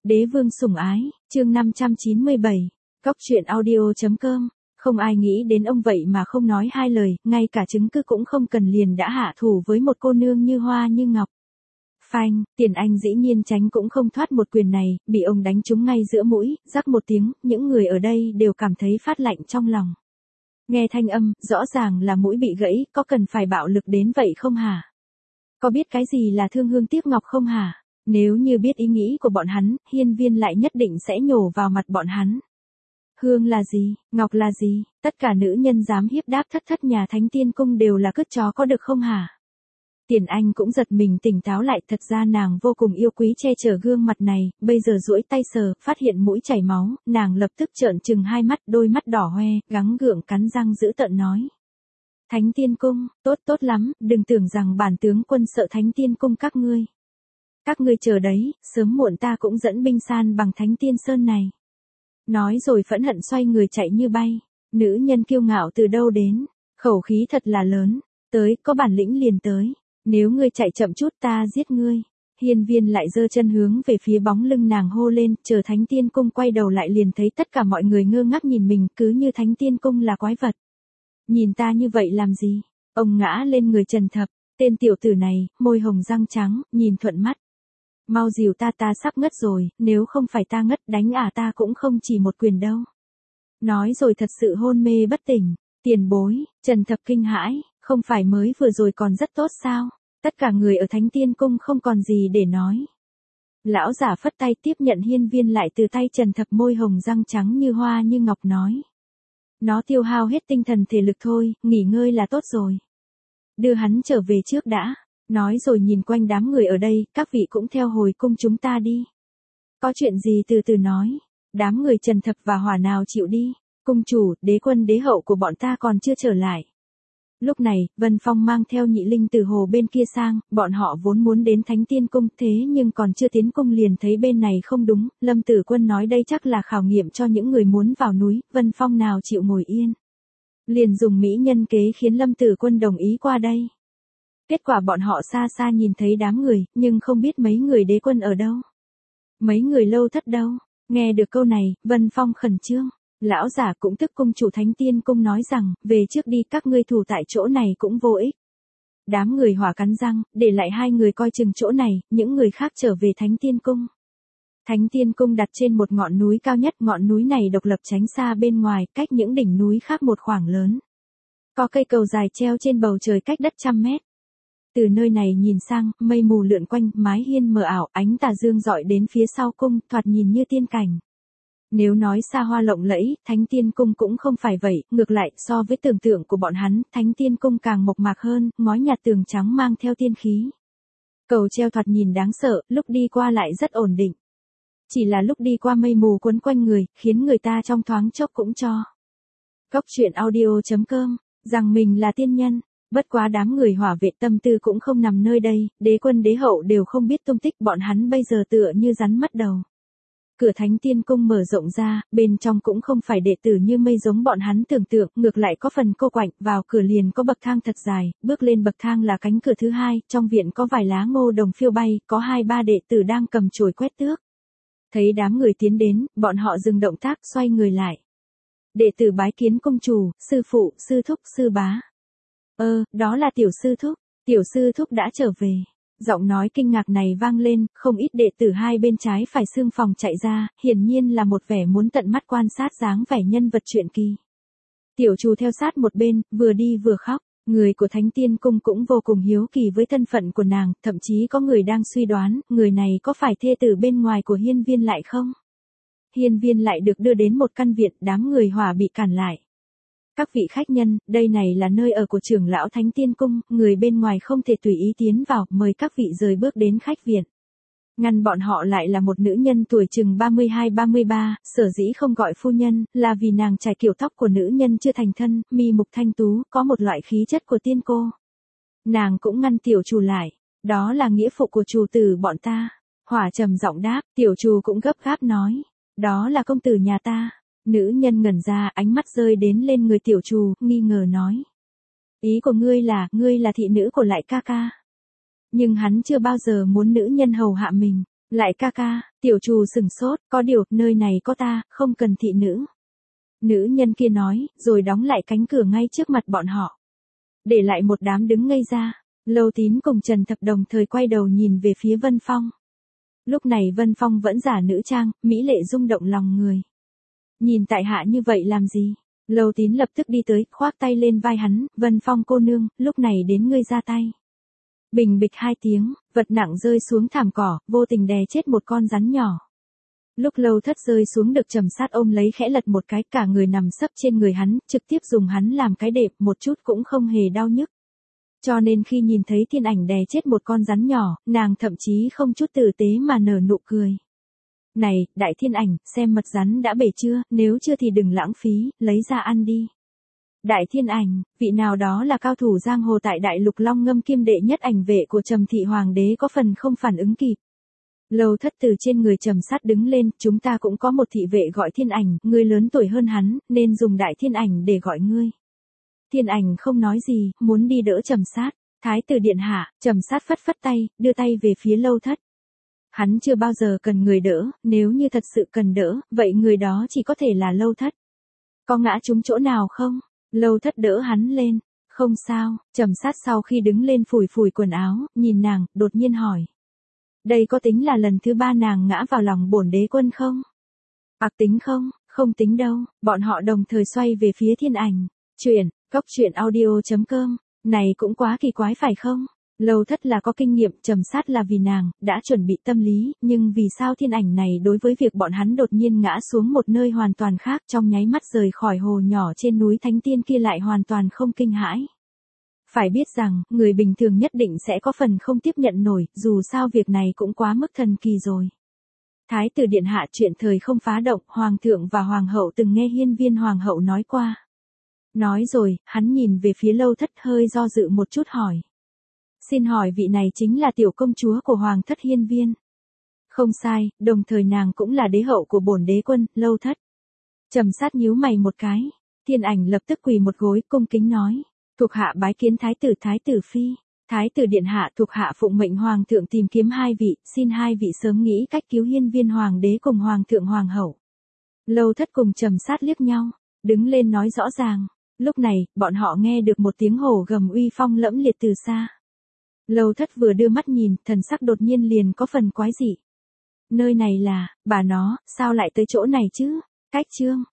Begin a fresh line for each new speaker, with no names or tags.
Đế vương sủng ái, chương 597, Cóc truyện audio.com, không ai nghĩ đến ông vậy mà không nói hai lời, ngay cả chứng cứ cũng không cần liền đã hạ thủ với một cô nương như hoa như ngọc. Phanh, Tiền Anh dĩ nhiên tránh cũng không thoát một quyền này, bị ông đánh trúng ngay giữa mũi, rắc một tiếng, những người ở đây đều cảm thấy phát lạnh trong lòng. Nghe thanh âm, rõ ràng là mũi bị gãy, có cần phải bạo lực đến vậy không hả? Có biết cái gì là thương hương tiếc ngọc không hả? Nếu như biết ý nghĩ của bọn hắn, hiên viên lại nhất định sẽ nhổ vào mặt bọn hắn. Hương là gì, ngọc là gì, tất cả nữ nhân dám hiếp đáp thất thất nhà Thánh Tiên Cung đều là cứt chó có được không hả? Tiền Anh cũng giật mình tỉnh táo lại, thật ra nàng vô cùng yêu quý che chở gương mặt này, bây giờ duỗi tay sờ, phát hiện mũi chảy máu, nàng lập tức trợn trừng hai mắt, đôi mắt đỏ hoe, gắng gượng cắn răng dữ tợn nói. Thánh Tiên Cung, tốt lắm, đừng tưởng rằng bản tướng quân sợ Thánh Tiên Cung các ngươi. Các ngươi chờ đấy, sớm muộn ta cũng dẫn binh san bằng Thánh Tiên Sơn này. Nói rồi phẫn hận xoay người chạy như bay, nữ nhân kiêu ngạo từ đâu đến, khẩu khí thật là lớn, tới, có bản lĩnh liền tới. Nếu ngươi chạy chậm chút ta giết ngươi. Hiên viên lại giơ chân hướng về phía bóng lưng nàng hô lên, chờ Thánh Tiên Cung quay đầu lại liền thấy tất cả mọi người ngơ ngác nhìn mình, cứ như Thánh Tiên Cung là quái vật. Nhìn ta như vậy làm gì? Ông ngã lên người Trần Thập, tên tiểu tử này, môi hồng răng trắng, nhìn thuận mắt. Mau dìu ta sắp ngất rồi, nếu không phải ta ngất đánh ta cũng không chỉ một quyền đâu. Nói rồi thật sự hôn mê bất tỉnh, tiền bối, Trần Thập kinh hãi. Không phải mới vừa rồi còn rất tốt sao? Tất cả người ở Thánh Tiên Cung không còn gì để nói. Lão giả phất tay tiếp nhận hiên viên lại từ tay Trần Thập, môi hồng răng trắng như hoa như ngọc nói. Nó tiêu hao hết tinh thần thể lực thôi, nghỉ ngơi là tốt rồi. Đưa hắn trở về trước đã. Nói rồi nhìn quanh đám người ở đây, các vị cũng theo hồi cung chúng ta đi. Có chuyện gì từ từ nói. Đám người Trần Thập và Hỏa nào chịu đi. Cung chủ, đế quân đế hậu của bọn ta còn chưa trở lại. Lúc này, Vân Phong mang theo Nhị Linh từ hồ bên kia sang, bọn họ vốn muốn đến Thánh Tiên Cung, thế nhưng còn chưa tiến cung liền thấy bên này không đúng, Lâm Tử Quân nói đây chắc là khảo nghiệm cho những người muốn vào núi, Vân Phong nào chịu ngồi yên. Liền dùng mỹ nhân kế khiến Lâm Tử Quân đồng ý qua đây. Kết quả bọn họ xa xa nhìn thấy đám người, nhưng không biết mấy người đế quân ở đâu. Mấy người lâu thất đâu, nghe được câu này, Vân Phong khẩn trương. Lão giả cũng tức cung chủ Thánh Tiên Cung nói rằng, về trước đi, các ngươi thủ tại chỗ này cũng vô ích. Đám người Hỏa cắn răng, để lại hai người coi chừng chỗ này, những người khác trở về Thánh Tiên Cung. Thánh Tiên Cung đặt trên một ngọn núi cao nhất, ngọn núi này độc lập tránh xa bên ngoài, cách những đỉnh núi khác một khoảng lớn. Có cây cầu dài treo trên bầu trời cách đất 100 mét. Từ nơi này nhìn sang, mây mù lượn quanh, mái hiên mờ ảo, ánh tà dương rọi đến phía sau cung, thoạt nhìn như tiên cảnh. Nếu nói xa hoa lộng lẫy, Thánh Tiên Cung cũng không phải vậy, ngược lại, so với tưởng tượng của bọn hắn, Thánh Tiên Cung càng mộc mạc hơn, ngói nhạt tường trắng mang theo tiên khí. Cầu treo thoạt nhìn đáng sợ, lúc đi qua lại rất ổn định. Chỉ là lúc đi qua mây mù quấn quanh người, khiến người ta trong thoáng chốc cũng cho. Cóc truyện audio.com, rằng mình là tiên nhân, bất quá đám người Hỏa vệ tâm tư cũng không nằm nơi đây, đế quân đế hậu đều không biết tung tích bọn hắn bây giờ tựa như rắn mất đầu. Cửa Thánh Tiên Cung mở rộng ra, bên trong cũng không phải đệ tử như mây giống bọn hắn tưởng tượng, ngược lại có phần cô quạnh, vào cửa liền có bậc thang thật dài, bước lên bậc thang là cánh cửa thứ hai, trong viện có vài lá ngô đồng phiêu bay, có 2-3 đệ tử đang cầm chổi quét tước. Thấy đám người tiến đến, bọn họ dừng động tác xoay người lại. Đệ tử bái kiến cung chủ, sư phụ, sư thúc, sư bá. Đó là tiểu sư thúc đã trở về. Giọng nói kinh ngạc này vang lên, không ít đệ tử hai bên trái phải xương phòng chạy ra, hiển nhiên là một vẻ muốn tận mắt quan sát dáng vẻ nhân vật truyện kỳ. Tiểu Trù theo sát một bên, vừa đi vừa khóc, người của Thánh Tiên Cung cũng vô cùng hiếu kỳ với thân phận của nàng, thậm chí có người đang suy đoán, người này có phải thê tử bên ngoài của hiên viên lại không? Hiên viên lại được đưa đến một căn viện, đám người Hỏa bị cản lại. Các vị khách nhân, đây này là nơi ở của trưởng lão Thánh Tiên Cung, người bên ngoài không thể tùy ý tiến vào, mời các vị rời bước đến khách viện. Ngăn bọn họ lại là một nữ nhân tuổi chừng 32-33, sở dĩ không gọi phu nhân, là vì nàng trải kiểu tóc của nữ nhân chưa thành thân, mi mục thanh tú, có một loại khí chất của tiên cô. Nàng cũng ngăn Tiểu Trù lại, đó là nghĩa phụ của chủ tử bọn ta. Hỏa trầm giọng đáp, Tiểu Trù cũng gấp gáp nói, đó là công tử nhà ta. Nữ nhân ngẩn ra, ánh mắt rơi đến lên người Tiểu Trù, nghi ngờ nói. Ý của ngươi là thị nữ của lại ca ca. Nhưng hắn chưa bao giờ muốn nữ nhân hầu hạ mình. Lại ca ca, tiểu trù sừng sốt, có điều, nơi này có ta, không cần thị nữ. Nữ nhân kia nói, rồi đóng lại cánh cửa ngay trước mặt bọn họ. Để lại một đám đứng ngây ra. Lâu Tín cùng Trần Thập đồng thời quay đầu nhìn về phía Vân Phong. Lúc này Vân Phong vẫn giả nữ trang, mỹ lệ rung động lòng người. Nhìn tại hạ như vậy làm gì? Lâu Tín lập tức đi tới, khoác tay lên vai hắn, Vân Phong cô nương, lúc này đến ngươi ra tay. Bình bịch 2 tiếng, vật nặng rơi xuống thảm cỏ, vô tình đè chết một con rắn nhỏ. Lúc Lâu Thất rơi xuống được Trầm Sát ôm lấy khẽ lật một cái, cả người nằm sấp trên người hắn, trực tiếp dùng hắn làm cái đệm, một chút cũng không hề đau nhức. Cho nên khi nhìn thấy thiên ảnh đè chết một con rắn nhỏ, nàng thậm chí không chút tử tế mà nở nụ cười. Này, đại thiên ảnh, xem mật rắn đã bể chưa, nếu chưa thì đừng lãng phí, lấy ra ăn đi. Đại thiên ảnh, vị nào đó là cao thủ giang hồ tại đại lục Long Ngâm Kim đệ nhất ảnh vệ của Trầm thị hoàng đế có phần không phản ứng kịp. Lâu Thất từ trên người Trầm Sát đứng lên, chúng ta cũng có một thị vệ gọi thiên ảnh, ngươi lớn tuổi hơn hắn, nên dùng đại thiên ảnh để gọi ngươi. Thiên ảnh không nói gì, muốn đi đỡ Trầm Sát. Thái tử điện hạ, Trầm Sát phất phất tay, đưa tay về phía Lâu Thất. Hắn chưa bao giờ cần người đỡ, nếu như thật sự cần đỡ, vậy người đó chỉ có thể là Lâu Thất. Có ngã trúng chỗ nào không? Lâu Thất đỡ hắn lên. Không sao, Trầm Sát sau khi đứng lên phủi phủi quần áo, nhìn nàng, đột nhiên hỏi. Đây có tính là lần thứ 3 nàng ngã vào lòng bổn đế quân không? Tính không? Không tính đâu, bọn họ đồng thời xoay về phía thiên ảnh. Truyện audio.com, này cũng quá kỳ quái phải không? Lâu Thất là có kinh nghiệm, Trầm Sát là vì nàng, đã chuẩn bị tâm lý, nhưng vì sao thiên ảnh này đối với việc bọn hắn đột nhiên ngã xuống một nơi hoàn toàn khác trong nháy mắt rời khỏi hồ nhỏ trên núi Thánh Tiên kia lại hoàn toàn không kinh hãi. Phải biết rằng, người bình thường nhất định sẽ có phần không tiếp nhận nổi, dù sao việc này cũng quá mức thần kỳ rồi. Thái tử điện hạ, chuyện thời không phá động, hoàng thượng và hoàng hậu từng nghe hiên viên hoàng hậu nói qua. Nói rồi, hắn nhìn về phía Lâu Thất hơi do dự một chút hỏi. Xin hỏi vị này chính là tiểu công chúa của hoàng thất hiên viên. Không sai, đồng thời nàng cũng là đế hậu của bổn đế quân, Lâu Thất. Trầm Sát nhíu mày một cái, thiên ảnh lập tức quỳ một gối, cung kính nói. Thuộc hạ bái kiến thái tử phi. Thái tử điện hạ, thuộc hạ phụng mệnh hoàng thượng tìm kiếm 2 vị, xin 2 vị sớm nghĩ cách cứu hiên viên hoàng đế cùng hoàng thượng hoàng hậu. Lâu Thất cùng Trầm Sát liếc nhau, đứng lên nói rõ ràng. Lúc này, bọn họ nghe được một tiếng hổ gầm uy phong lẫm liệt từ xa. Lâu Thất vừa đưa mắt nhìn, thần sắc đột nhiên liền có phần quái dị. Nơi này là, bà nó, sao lại tới chỗ này chứ? Cách chương.